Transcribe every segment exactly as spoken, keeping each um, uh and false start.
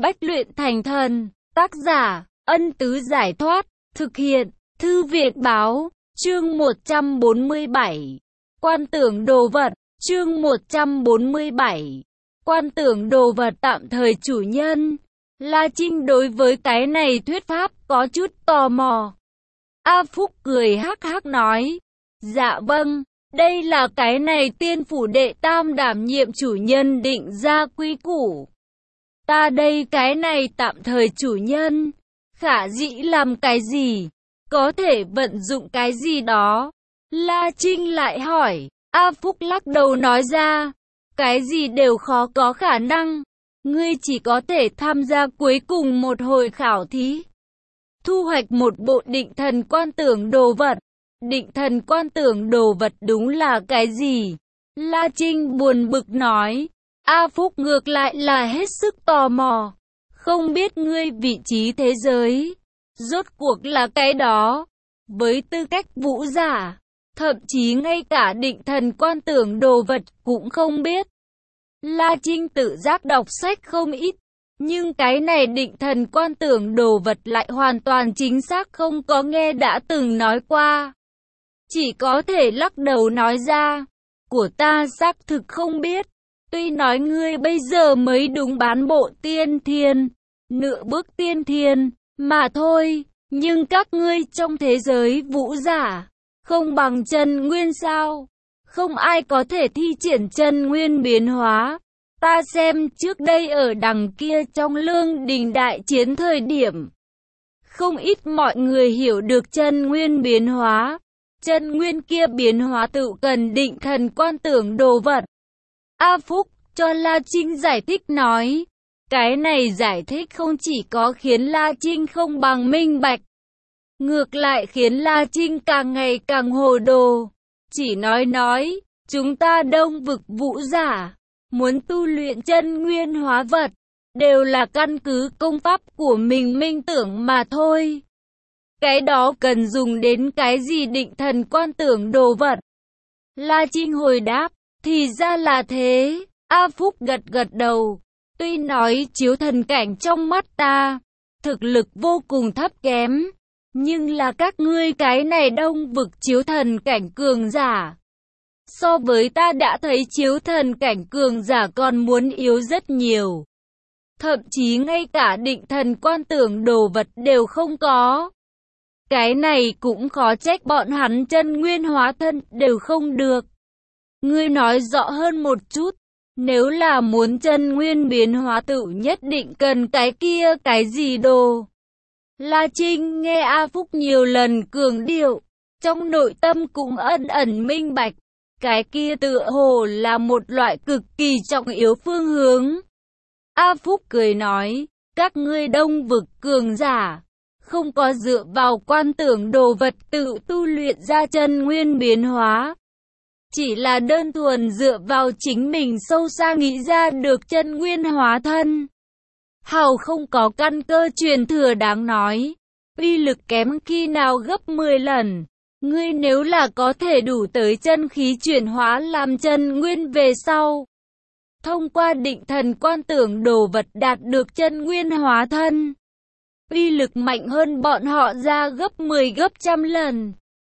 Bách luyện thành thần. Tác giả, Ân Tứ Giải Thoát. Thực hiện, Thư Viện Báo. Chương một trăm bốn mươi bảy. Quan tưởng đồ vật. Chương một trăm bốn mươi bảy. Quan tưởng đồ vật tạm thời chủ nhân. La Trinh đối với cái này thuyết pháp có chút tò mò. A Phúc cười hắc hắc nói. Dạ vâng, đây là cái này tiên phủ đệ tam đảm nhiệm chủ nhân định ra quy củ. Ta đây cái này tạm thời chủ nhân, khả dĩ làm cái gì, có thể vận dụng cái gì đó. La Trinh lại hỏi, A Phúc lắc đầu nói ra, cái gì đều khó có khả năng, ngươi chỉ có thể tham gia cuối cùng một hồi khảo thí. Thu hoạch một bộ định thần quan tưởng đồ vật. Định thần quan tưởng đồ vật đúng là cái gì? La Trinh buồn bực nói. A Phúc ngược lại là hết sức tò mò. Không biết ngươi vị trí thế giới rốt cuộc là cái đó. Với tư cách vũ giả, thậm chí ngay cả định thần quan tưởng đồ vật cũng không biết. La Trinh tự giác đọc sách không ít, nhưng cái này định thần quan tưởng đồ vật lại hoàn toàn chính xác không có nghe đã từng nói qua. Chỉ có thể lắc đầu nói ra, của ta xác thực không biết. Tuy nói ngươi bây giờ mới đúng bán bộ tiên thiên, nửa bước tiên thiên, mà thôi, nhưng các ngươi trong thế giới vũ giả, không bằng chân nguyên sao? Không ai có thể thi triển chân nguyên biến hóa. Ta xem trước đây ở đằng kia trong lương đình đại chiến thời điểm, không ít mọi người hiểu được chân nguyên biến hóa. Chân nguyên kia biến hóa tự cần định thần quan tưởng đồ vật. A Phúc cho La Trinh giải thích nói. Cái này giải thích không chỉ có khiến La Trinh không bằng minh bạch, ngược lại khiến La Trinh càng ngày càng hồ đồ. Chỉ nói nói, chúng ta đông vực vũ giả, muốn tu luyện chân nguyên hóa vật, đều là căn cứ công pháp của mình minh tưởng mà thôi. Cái đó cần dùng đến cái gì định thần quan tưởng đồ vật? La Trinh hồi đáp, thì ra là thế. A Phúc gật gật đầu. Tuy nói chiếu thần cảnh trong mắt ta, thực lực vô cùng thấp kém, nhưng là các ngươi cái này đông vực chiếu thần cảnh cường giả. So với ta đã thấy chiếu thần cảnh cường giả còn muốn yếu rất nhiều. Thậm chí ngay cả định thần quan tưởng đồ vật đều không có. Cái này cũng khó trách bọn hắn chân nguyên hóa thân đều không được. Ngươi nói rõ hơn một chút, nếu là muốn chân nguyên biến hóa tự nhất định cần cái kia cái gì đồ. La Trinh nghe A Phúc nhiều lần cường điệu, trong nội tâm cũng ẩn ẩn minh bạch, cái kia tựa hồ là một loại cực kỳ trọng yếu phương hướng. A Phúc cười nói, các ngươi đông vực cường giả, không có dựa vào quan tưởng đồ vật tự tu luyện ra chân nguyên biến hóa. Chỉ là đơn thuần dựa vào chính mình sâu xa nghĩ ra được chân nguyên hóa thân. Hào không có căn cơ truyền thừa đáng nói, uy lực kém khi nào gấp mười lần. Ngươi nếu là có thể đủ tới chân khí chuyển hóa làm chân nguyên về sau, thông qua định thần quan tưởng đồ vật đạt được chân nguyên hóa thân, uy lực mạnh hơn bọn họ ra gấp mười gấp trăm lần.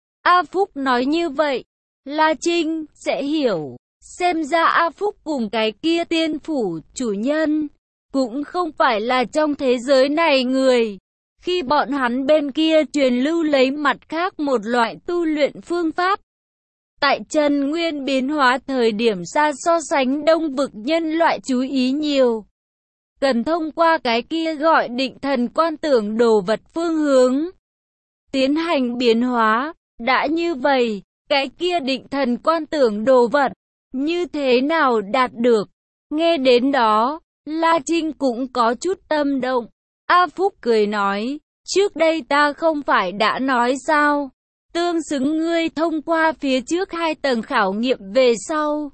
A Phúc nói như vậy, La Trinh sẽ hiểu. Xem ra A Phúc cùng cái kia tiên phủ chủ nhân cũng không phải là trong thế giới này người. Khi bọn hắn bên kia truyền lưu lấy mặt khác một loại tu luyện phương pháp, tại chân nguyên biến hóa thời điểm xa so sánh đông vực nhân loại chú ý nhiều. Cần thông qua cái kia gọi định thần quan tưởng đồ vật phương hướng tiến hành biến hóa. Đã như vậy, cái kia định thần quan tưởng đồ vật như thế nào đạt được? Nghe đến đó, La Trinh cũng có chút tâm động. A Phúc cười nói, trước đây ta không phải đã nói sao? Tương xứng ngươi thông qua phía trước hai tầng khảo nghiệm về sau,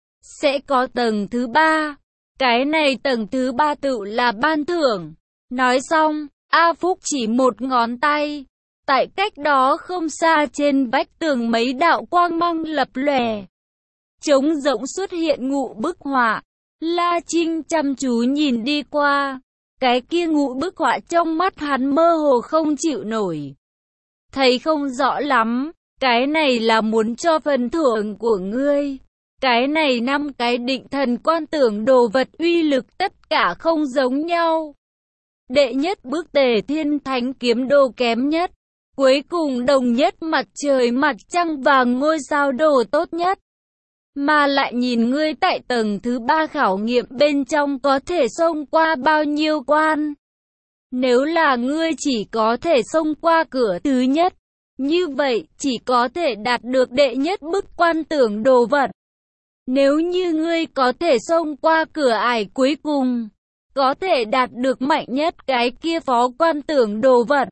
sẽ có tầng thứ ba. Cái này tầng thứ ba tự là ban thưởng. Nói xong, A Phúc chỉ một ngón tay. Tại cách đó không xa trên vách tường mấy đạo quang mang lập lòe, trống rỗng xuất hiện ngũ bức họa. La Trinh chăm chú nhìn đi qua, Cái kia ngũ bức họa trong mắt hắn mơ hồ không chịu nổi. Thấy không rõ lắm, cái này là muốn cho phần thưởng của ngươi. Cái này năm cái định thần quan tưởng đồ vật uy lực tất cả không giống nhau. Đệ nhất bức Tề Thiên Thánh kiếm đồ kém nhất. Cuối cùng đồng nhất mặt trời mặt trăng và ngôi sao đồ tốt nhất. Mà lại nhìn ngươi tại tầng thứ ba khảo nghiệm bên trong có thể xông qua bao nhiêu quan. Nếu là ngươi chỉ có thể xông qua cửa thứ nhất, như vậy chỉ có thể đạt được đệ nhất bức quan tưởng đồ vật. Nếu như ngươi có thể xông qua cửa ải cuối cùng, có thể đạt được mạnh nhất cái kia phó quan tưởng đồ vật.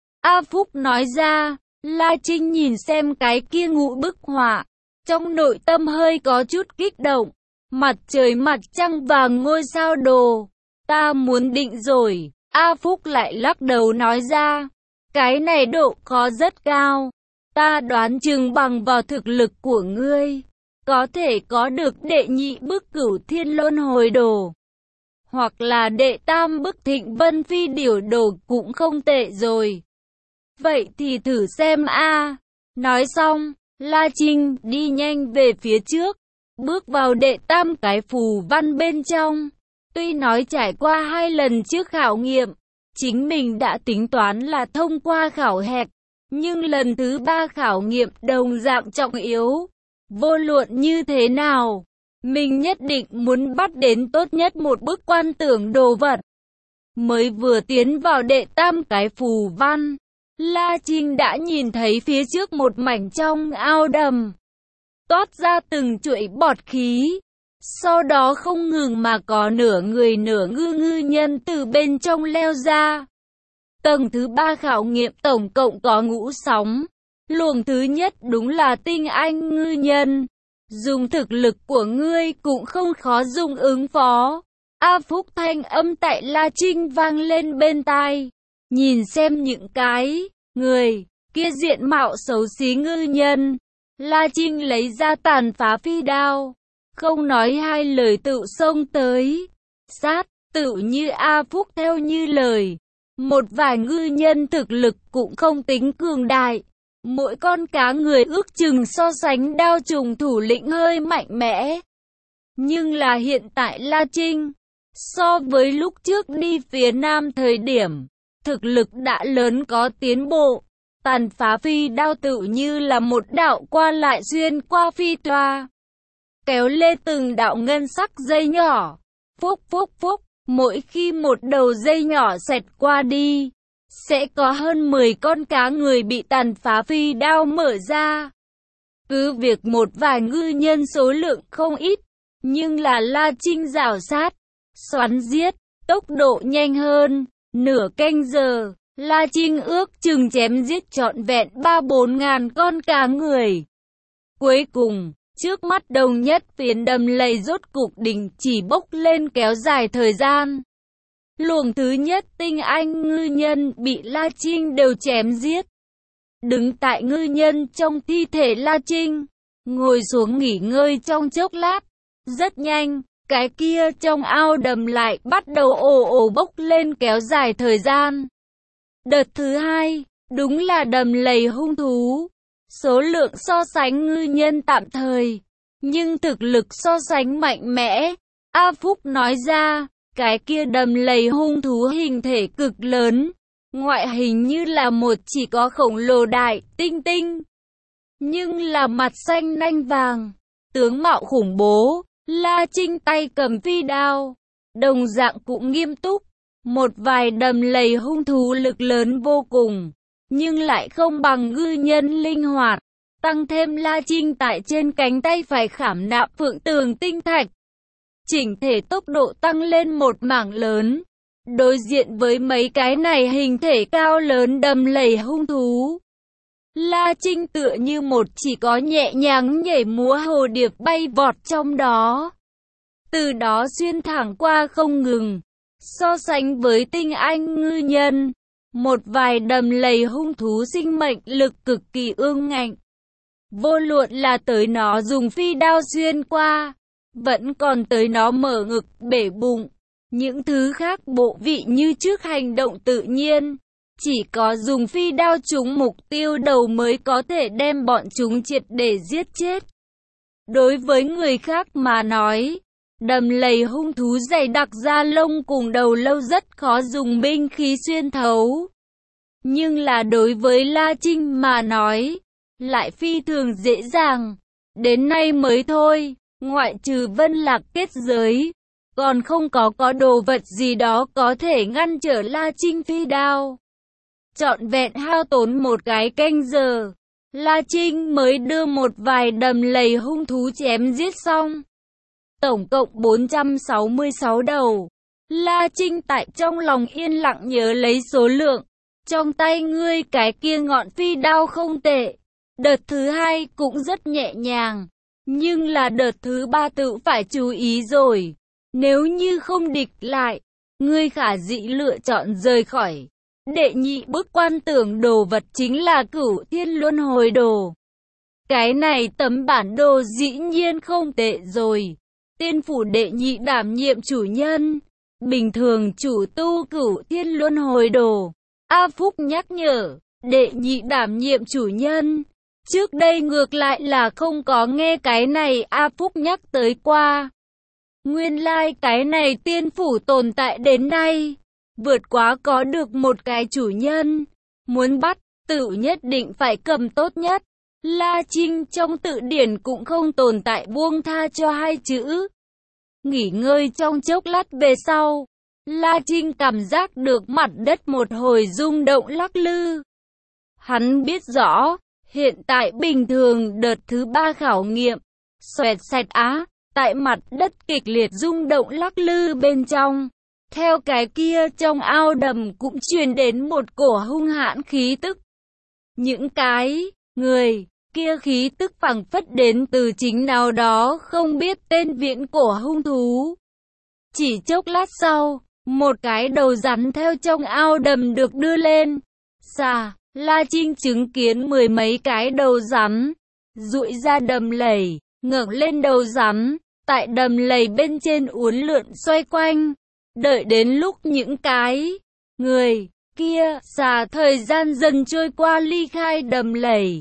A Phúc nói ra. La Trinh nhìn xem cái kia ngũ bức họa, trong nội tâm hơi có chút kích động. Mặt trời mặt trăng và ngôi sao đồ, ta muốn định rồi. A Phúc lại lắc đầu nói ra, cái này độ khó rất cao. Ta đoán chừng bằng vào thực lực của ngươi, có thể có được đệ nhị bức Cửu Thiên Luân Hồi đồ, hoặc là đệ tam bức Thịnh Vân Phi Điểu đồ cũng không tệ rồi. Vậy thì thử xem a. Nói xong, La Trinh đi nhanh về phía trước, bước vào đệ tam cái phù văn bên trong. Tuy nói trải qua hai lần trước khảo nghiệm, chính mình đã tính toán là thông qua khảo hạch, nhưng lần thứ ba khảo nghiệm đồng dạng trọng yếu. Vô luận như thế nào, mình nhất định muốn bắt đến tốt nhất một bức quan tưởng đồ vật. Mới vừa tiến vào đệ tam cái phù văn, La Trinh đã nhìn thấy phía trước một mảnh trong ao đầm, toát ra từng chuỗi bọt khí. Sau đó không ngừng mà có nửa người nửa ngư ngư nhân từ bên trong leo ra. Tầng thứ ba khảo nghiệm tổng cộng có ngũ sóng. Luồng thứ nhất đúng là tinh anh ngư nhân. Dùng thực lực của ngươi cũng không khó dùng ứng phó. A Phúc thanh âm tại La Trinh vang lên bên tai. Nhìn xem những cái người kia diện mạo xấu xí ngư nhân, La Trinh lấy ra tàn phá phi đao, không nói hai lời tự xông tới. Sát, tự như A Phúc theo như lời, một vài ngư nhân thực lực cũng không tính cường đại. Mỗi con cá người ước chừng so sánh đao trùng thủ lĩnh hơi mạnh mẽ. Nhưng là hiện tại La Trinh, so với lúc trước đi phía nam thời điểm, thực lực đã lớn có tiến bộ. Tàn phá phi đao tự như là một đạo qua lại xuyên qua phi toa, kéo lê từng đạo ngân sắc dây nhỏ. Phúc phúc phúc, mỗi khi một đầu dây nhỏ xẹt qua đi, sẽ có hơn mười con cá người bị tàn phá phi đao mở ra. Cứ việc một vài ngư nhân số lượng không ít, nhưng là La Trinh rảo sát, xoắn giết, tốc độ nhanh hơn. Nửa canh giờ, La Trinh ước chừng chém giết trọn vẹn ba bốn ngàn con cá người. Cuối cùng, trước mắt đồng nhất phiến đầm lầy rốt cục đình chỉ bốc lên kéo dài thời gian. Luồng thứ nhất tinh anh ngư nhân bị La Trinh đều chém giết. Đứng tại ngư nhân trong thi thể La Trinh, ngồi xuống nghỉ ngơi trong chốc lát. Rất nhanh, cái kia trong ao đầm lại bắt đầu ồ ồ bốc lên kéo dài thời gian. Đợt thứ hai, đúng là đầm lầy hung thú. Số lượng so sánh ngư nhân tạm thời, nhưng thực lực so sánh mạnh mẽ. A Phúc nói ra, cái kia đầm lầy hung thú hình thể cực lớn, ngoại hình như là một chỉ có khổng lồ đại tinh tinh, nhưng là mặt xanh nanh vàng, tướng mạo khủng bố. La Trinh tay cầm phi đao, đồng dạng cũng nghiêm túc. Một vài đầm lầy hung thú lực lớn vô cùng, nhưng lại không bằng ngư nhân linh hoạt. Tăng thêm La Trinh tại trên cánh tay phải khảm nạm phượng tường tinh thạch, chỉnh thể tốc độ tăng lên một mảng lớn. Đối diện với mấy cái này hình thể cao lớn đầm lầy hung thú, La Trinh tựa như một chỉ có nhẹ nhàng nhảy múa hồ điệp bay vọt trong đó, từ đó xuyên thẳng qua không ngừng. So sánh với tinh anh ngư nhân, một vài đầm lầy hung thú sinh mệnh lực cực kỳ ương ngạnh. Vô luận là tới nó dùng phi đao xuyên qua, vẫn còn tới nó mở ngực bể bụng, Những thứ khác bộ vị như trước hành động tự nhiên. Chỉ có dùng phi đao trúng mục tiêu đầu mới có thể đem bọn chúng triệt để giết chết. Đối với người khác mà nói, đầm lầy hung thú dày đặc da lông cùng đầu lâu rất khó dùng binh khí xuyên thấu. Nhưng là đối với La Trinh mà nói, lại phi thường dễ dàng. Đến nay mới thôi, ngoại trừ Vân Lạc kết giới, còn không có có đồ vật gì đó có thể ngăn trở La Trinh phi đao. Trọn vẹn hao tốn một cái canh giờ, La Trinh mới đưa một vài đầm lầy hung thú chém giết xong. Tổng cộng bốn trăm sáu mươi sáu đầu. La Trinh tại trong lòng yên lặng nhớ lấy số lượng. Trong tay ngươi cái kia ngọn phi đao không tệ. Đợt thứ hai cũng rất nhẹ nhàng. Nhưng là đợt thứ ba tự phải chú ý rồi. Nếu như không địch lại, ngươi khả dĩ lựa chọn rời khỏi. Đệ nhị bức quan tưởng đồ vật chính là Cửu Thiên Luân Hồi Đồ. Cái này tấm bản đồ dĩ nhiên không tệ rồi. Tiên phủ đệ nhị đảm nhiệm chủ nhân. Bình thường chủ tu Cửu Thiên Luân Hồi Đồ. A Phúc nhắc nhở, đệ nhị đảm nhiệm chủ nhân. Trước đây ngược lại là không có nghe cái này A Phúc nhắc tới qua. Nguyên lai like cái này tiên phủ tồn tại đến nay. Vượt quá có được một cái chủ nhân. Muốn bắt, tự nhất định phải cầm tốt nhất. La Trinh trong tự điển cũng không tồn tại buông tha cho hai chữ. Nghỉ ngơi trong chốc lát về sau, La Trinh cảm giác được mặt đất một hồi rung động lắc lư. Hắn biết rõ, hiện tại bình thường đợt thứ ba khảo nghiệm, xoẹt xẹt á, tại mặt đất kịch liệt rung động lắc lư bên trong. Theo cái kia trong ao đầm cũng truyền đến một cổ hung hãn khí tức. Những cái, người, kia khí tức phảng phất đến từ chính nào đó không biết tên viễn cổ hung thú. Chỉ chốc lát sau, một cái đầu rắn theo trong ao đầm được đưa lên. Xa, La Trinh chứng kiến mười mấy cái đầu rắn, dụi ra đầm lầy, ngẩng lên đầu rắn, tại đầm lầy bên trên uốn lượn xoay quanh. Đợi đến lúc những cái, người, kia, xà thời gian dần trôi qua ly khai đầm lầy.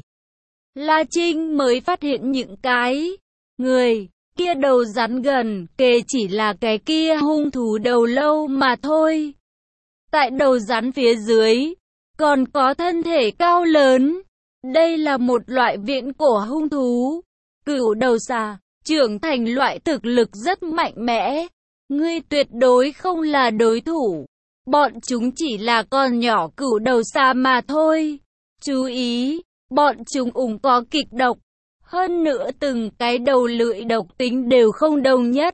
La Trinh mới phát hiện những cái, người, kia đầu rắn gần, kề chỉ là cái kia hung thú đầu lâu mà thôi. Tại đầu rắn phía dưới, còn có thân thể cao lớn. Đây là một loại viễn cổ hung thú. Cửu đầu xà, trưởng thành loại thực lực rất mạnh mẽ. Ngươi tuyệt đối không là đối thủ. Bọn chúng chỉ là con nhỏ cửu đầu xà mà thôi. Chú ý, bọn chúng ủng có kịch độc. Hơn nữa từng cái đầu lưỡi độc tính đều không đồng nhất.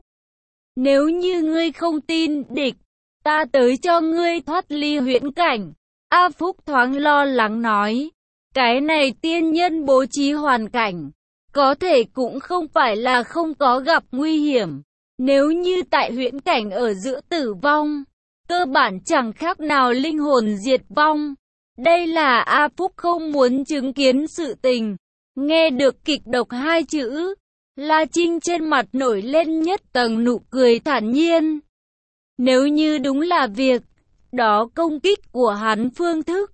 Nếu như ngươi không tin địch, ta tới cho ngươi thoát ly huyễn cảnh. A Phúc thoáng lo lắng nói. Cái này tiên nhân bố trí hoàn cảnh, có thể cũng không phải là không có gặp nguy hiểm. Nếu như tại huyễn cảnh ở giữa tử vong, cơ bản chẳng khác nào linh hồn diệt vong. Đây là A Phúc không muốn chứng kiến sự tình. Nghe được kịch độc hai chữ, La Trinh trên mặt nổi lên nhất tầng nụ cười thản nhiên. Nếu như đúng là việc đó công kích của hắn phương thức,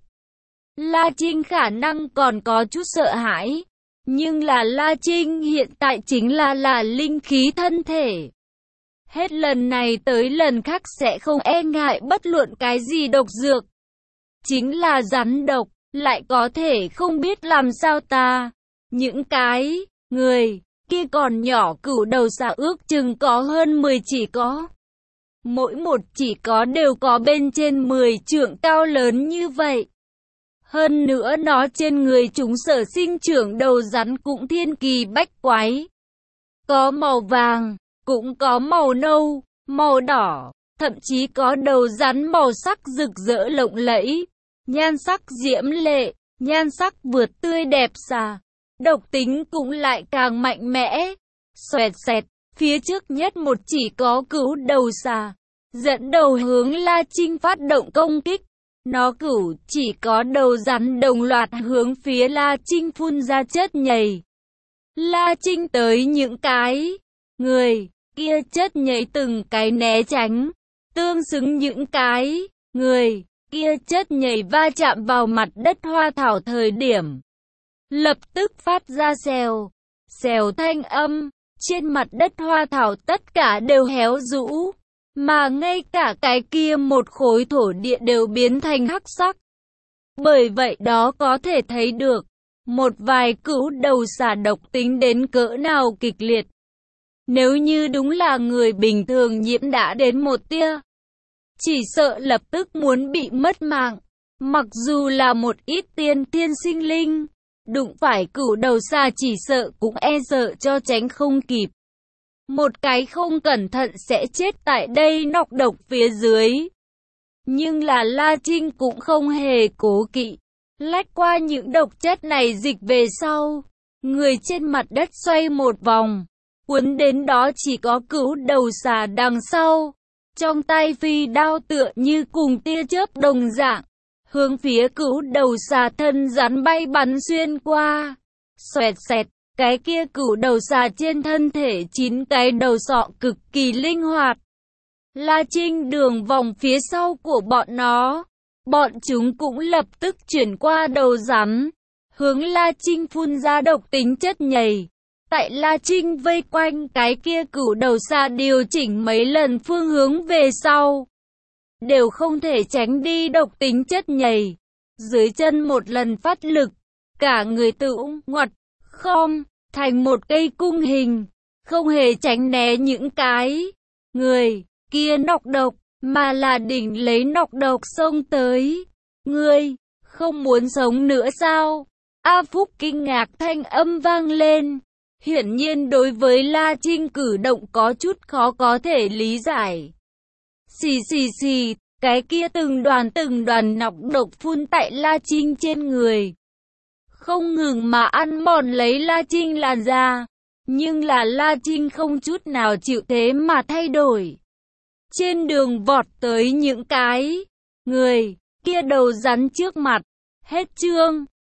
La Trinh khả năng còn có chút sợ hãi. Nhưng là La Trinh hiện tại chính là là linh khí thân thể. Hết lần này tới lần khác sẽ không e ngại bất luận cái gì độc dược. Chính là rắn độc, lại có thể không biết làm sao ta. Những cái, người, kia còn nhỏ cửu đầu xà ước chừng có hơn mười chỉ có. Mỗi một chỉ có đều có bên trên mười trượng cao lớn như vậy. Hơn nữa nó trên người chúng sở sinh trưởng đầu rắn cũng thiên kỳ bách quái. Có màu vàng, cũng có màu nâu, màu đỏ, thậm chí có đầu rắn màu sắc rực rỡ lộng lẫy. Nhan sắc diễm lệ, nhan sắc vượt tươi đẹp xà. Độc tính cũng lại càng mạnh mẽ. Xoẹt xẹt, phía trước nhất một chỉ có cửu đầu xà, dẫn đầu hướng La Trinh phát động công kích. Nó cửu chỉ có đầu rắn đồng loạt hướng phía La Trinh phun ra chất nhầy. La Trinh tới những cái, người, kia chất nhầy từng cái né tránh. Tương xứng những cái, người, kia chất nhầy va chạm vào mặt đất hoa thảo thời điểm. Lập tức phát ra xèo, xèo thanh âm, trên mặt đất hoa thảo tất cả đều héo rũ, mà ngay cả cái kia một khối thổ địa đều biến thành hắc sắc. Bởi vậy đó có thể thấy được, một vài cữu đầu xà độc tính đến cỡ nào kịch liệt. Nếu như đúng là người bình thường nhiễm đã đến một tia, chỉ sợ lập tức muốn bị mất mạng. Mặc dù là một ít tiên tiên sinh linh, đụng phải cửu đầu xà chỉ sợ cũng e sợ cho tránh không kịp. Một cái không cẩn thận sẽ chết tại đây nọc độc phía dưới. Nhưng là La Trinh cũng không hề cố kỵ, lách qua những độc chất này dịch về sau. Người trên mặt đất xoay một vòng, cuốn đến đó chỉ có cửu đầu xà đằng sau. Trong tay phi đao tựa như cùng tia chớp đồng dạng, hướng phía cửu đầu xà thân rắn bay bắn xuyên qua. Xoẹt xẹt, cái kia cửu đầu xà trên thân thể chín cái đầu sọ cực kỳ linh hoạt. La Trinh đường vòng phía sau của bọn nó, bọn chúng cũng lập tức chuyển qua đầu rắn, hướng La Trinh phun ra độc tính chất nhầy. Tại La Trinh vây quanh cái kia cửu đầu xà điều chỉnh mấy lần phương hướng về sau, đều không thể tránh đi độc tính chất nhầy. Dưới chân một lần phát lực, cả người tự ngoặt, khom, thành một cây cung hình, không hề tránh né những cái người kia nọc độc, mà là đỉnh lấy nọc độc xông tới. Ngươi, không muốn sống nữa sao? A Phúc kinh ngạc thanh âm vang lên. Hiển nhiên đối với La Trinh cử động có chút khó có thể lý giải. Xì xì xì, cái kia từng đoàn từng đoàn nọc độc phun tại La Trinh trên người, không ngừng mà ăn mòn lấy La Trinh làn da. Nhưng là La Trinh không chút nào chịu thế mà thay đổi. Trên đường vọt tới những cái người kia đầu rắn trước mặt. Hết chương.